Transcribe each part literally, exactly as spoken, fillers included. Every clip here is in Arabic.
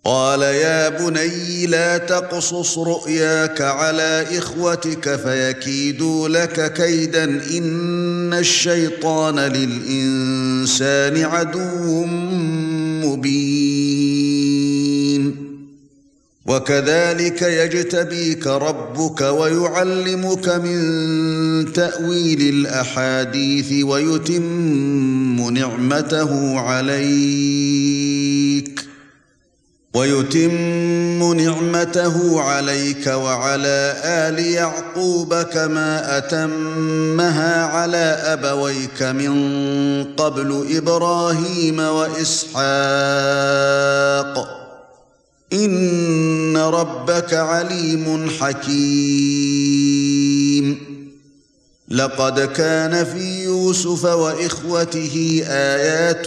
قال يا بني لا تقصص رؤياك على إخوتك فيكيدوا لك كيدا إن الشيطان للإنسان عدو مبين وكذلك يجتبيك ربك ويعلمك من تأويل الأحاديث ويتم نعمته عليك ويتم نعمته عليك وعلى آل يعقوب كما أتمها على أبويك من قبل إبراهيم وإسحاق إن ربك عليم حكيم لقد كان في يوسف وإخوته آيات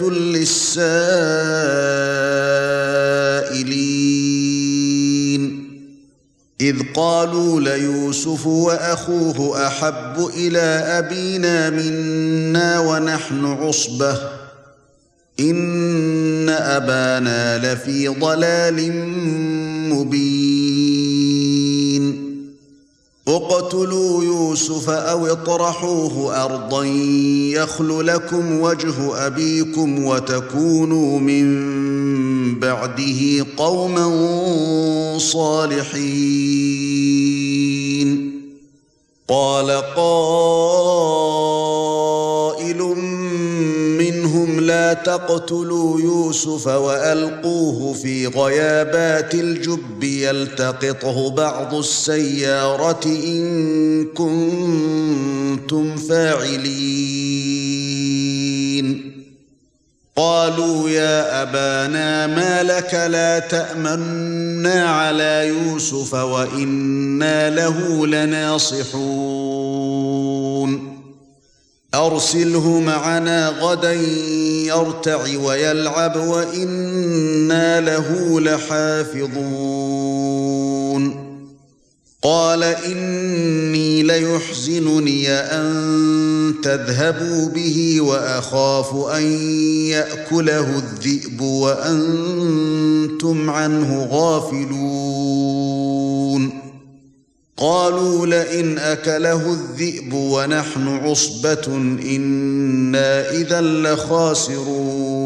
للسائلين إذ قالوا ليوسف وأخوه أحب إلى أبينا منا ونحن عصبة إن أبانا لفي ضلال مبين اقتلوا يوسف أو اطرحوه أرضا يخل لكم وجه أبيكم وتكونوا من بعده قوما صالحين قال قائل منهم لا تقتلوا يوسف وألقوه في غيابات الجب يلتقطه بعض السيارة إن كنتم فاعلين قالوا يا أبانا ما لك لا تأمنا على يوسف وإنا له لناصحون أرسله معنا غدا يرتع ويلعب وإنا له لحافظون قال إني ليحزنني أن تذهبوا به وأخاف أن يأكله الذئب وأنتم عنه غافلون قالوا لئن أكله الذئب ونحن عصبة إنا إذا لخاسرون